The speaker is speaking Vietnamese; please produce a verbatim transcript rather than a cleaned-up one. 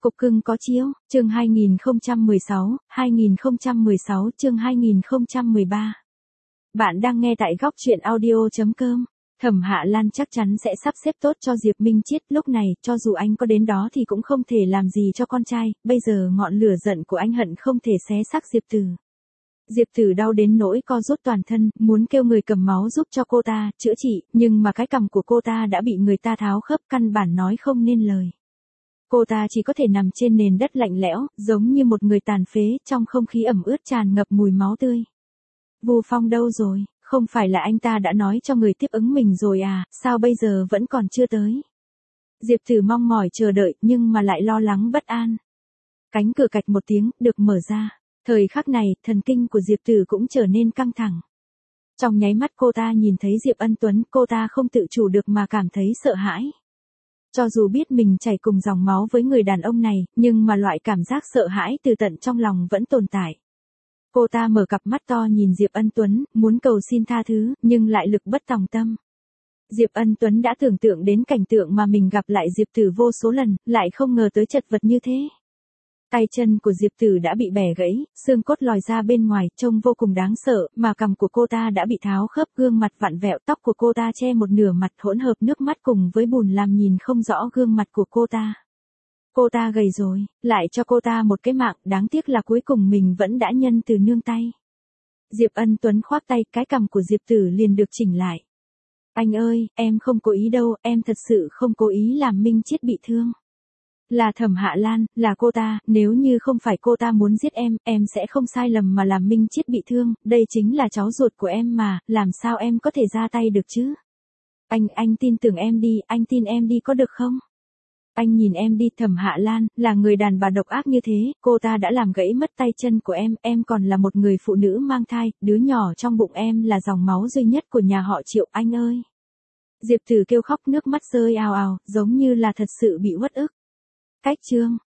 Cục cưng có chiếu, chương hai nghìn không trăm mười sáu, hai nghìn không trăm mười sáu chương hai nghìn không trăm mười ba. Bạn đang nghe tại góc truyện audio chấm com. Thẩm Hạ Lan chắc chắn sẽ sắp xếp tốt cho Diệp Minh Chiết, lúc này, cho dù anh có đến đó thì cũng không thể làm gì cho con trai, bây giờ ngọn lửa giận của anh hận không thể xé xác Diệp Tử. Diệp Tử đau đến nỗi co rút toàn thân, muốn kêu người cầm máu giúp cho cô ta, chữa trị, nhưng mà cái cằm của cô ta đã bị người ta tháo khớp, căn bản nói không nên lời. Cô ta chỉ có thể nằm trên nền đất lạnh lẽo, giống như một người tàn phế, trong không khí ẩm ướt tràn ngập mùi máu tươi. Vu Phong đâu rồi, không phải là anh ta đã nói cho người tiếp ứng mình rồi à, sao bây giờ vẫn còn chưa tới? Diệp Tử mong mỏi chờ đợi, nhưng mà lại lo lắng bất an. Cánh cửa cạch một tiếng, được mở ra. Thời khắc này, thần kinh của Diệp Tử cũng trở nên căng thẳng. Trong nháy mắt cô ta nhìn thấy Diệp Ân Tuấn, cô ta không tự chủ được mà cảm thấy sợ hãi. Cho dù biết mình chảy cùng dòng máu với người đàn ông này, nhưng mà loại cảm giác sợ hãi từ tận trong lòng vẫn tồn tại. Cô ta mở cặp mắt to nhìn Diệp Ân Tuấn, muốn cầu xin tha thứ, nhưng lại lực bất tòng tâm. Diệp Ân Tuấn đã tưởng tượng đến cảnh tượng mà mình gặp lại Diệp Tử vô số lần, lại không ngờ tới chật vật như thế. Tay chân của Diệp Tử đã bị bẻ gãy, xương cốt lòi ra bên ngoài, trông vô cùng đáng sợ, mà cằm của cô ta đã bị tháo khớp, gương mặt vặn vẹo, tóc của cô ta che một nửa mặt, hỗn hợp nước mắt cùng với bùn làm nhìn không rõ gương mặt của cô ta. Cô ta gầy rồi, lại cho cô ta một cái mạng, đáng tiếc là cuối cùng mình vẫn đã nhân từ nương tay. Diệp Ân Tuấn khoác tay, cái cằm của Diệp Tử liền được chỉnh lại. Anh ơi, em không cố ý đâu, em thật sự không cố ý làm Minh Chiết bị thương. Là Thẩm Hạ Lan, là cô ta, nếu như không phải cô ta muốn giết em, em sẽ không sai lầm mà làm Minh Chiết bị thương, đây chính là cháu ruột của em mà, làm sao em có thể ra tay được chứ? Anh, anh tin tưởng em đi, anh tin em đi có được không? Anh nhìn em đi, Thẩm Hạ Lan, là người đàn bà độc ác như thế, cô ta đã làm gãy mất tay chân của em, em còn là một người phụ nữ mang thai, đứa nhỏ trong bụng em là dòng máu duy nhất của nhà họ Triệu, anh ơi. Diệp Tử kêu khóc nước mắt rơi ào ào, giống như là thật sự bị uất ức. Cách chương,